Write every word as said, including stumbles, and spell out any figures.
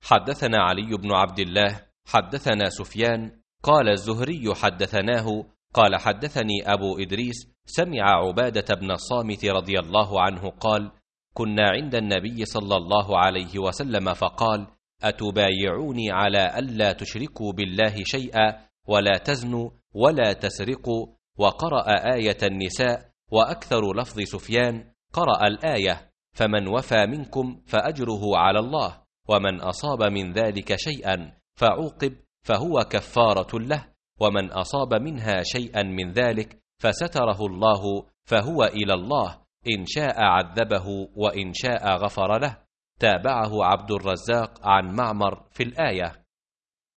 حدثنا علي بن عبد الله حدثنا سفيان قال الزهري حدثناه قال حدثني أبو إدريس سمع عبادة بن الصامت رضي الله عنه قال: كنا عند النبي صلى الله عليه وسلم فقال: أتبايعوني على ألا تشركوا بالله شيئا ولا تزنوا ولا تسرقوا، وقرأ آية النساء، وأكثر لفظ سفيان قرأ الآية: فمن وفى منكم فأجره على الله، ومن أصاب من ذلك شيئا فعوقب فهو كفارة له، ومن أصاب منها شيئا من ذلك فستره الله فهو إلى الله، إن شاء عذبه وإن شاء غفر له. تابعه عبد الرزاق عن معمر في الآية.